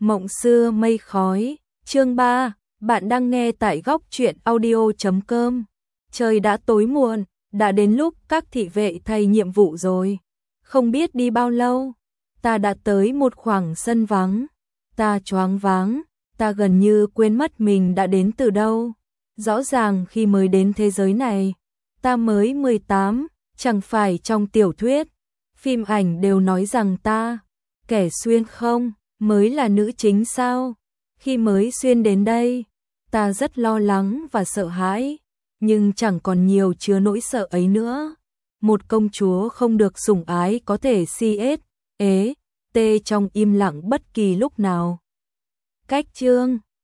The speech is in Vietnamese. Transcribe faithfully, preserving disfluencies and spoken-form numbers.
Mộng xưa mây khói, chương ba, bạn đang nghe tại góc truyện audio chấm com. Trời đã tối muộn, đã đến lúc các thị vệ thay nhiệm vụ rồi. Không biết đi bao lâu, ta đã tới một khoảng sân vắng. Ta choáng váng, ta gần như quên mất mình đã đến từ đâu. Rõ ràng khi mới đến thế giới này, ta mới mười tám, chẳng phải trong tiểu thuyết, phim ảnh đều nói rằng ta, kẻ xuyên không, mới là nữ chính sao? Khi mới xuyên đến đây, ta rất lo lắng và sợ hãi, nhưng chẳng còn nhiều chứa nỗi sợ ấy nữa. Một công chúa không được sủng ái có thể si ết, ế, tê trong im lặng bất kỳ lúc nào. Cách chương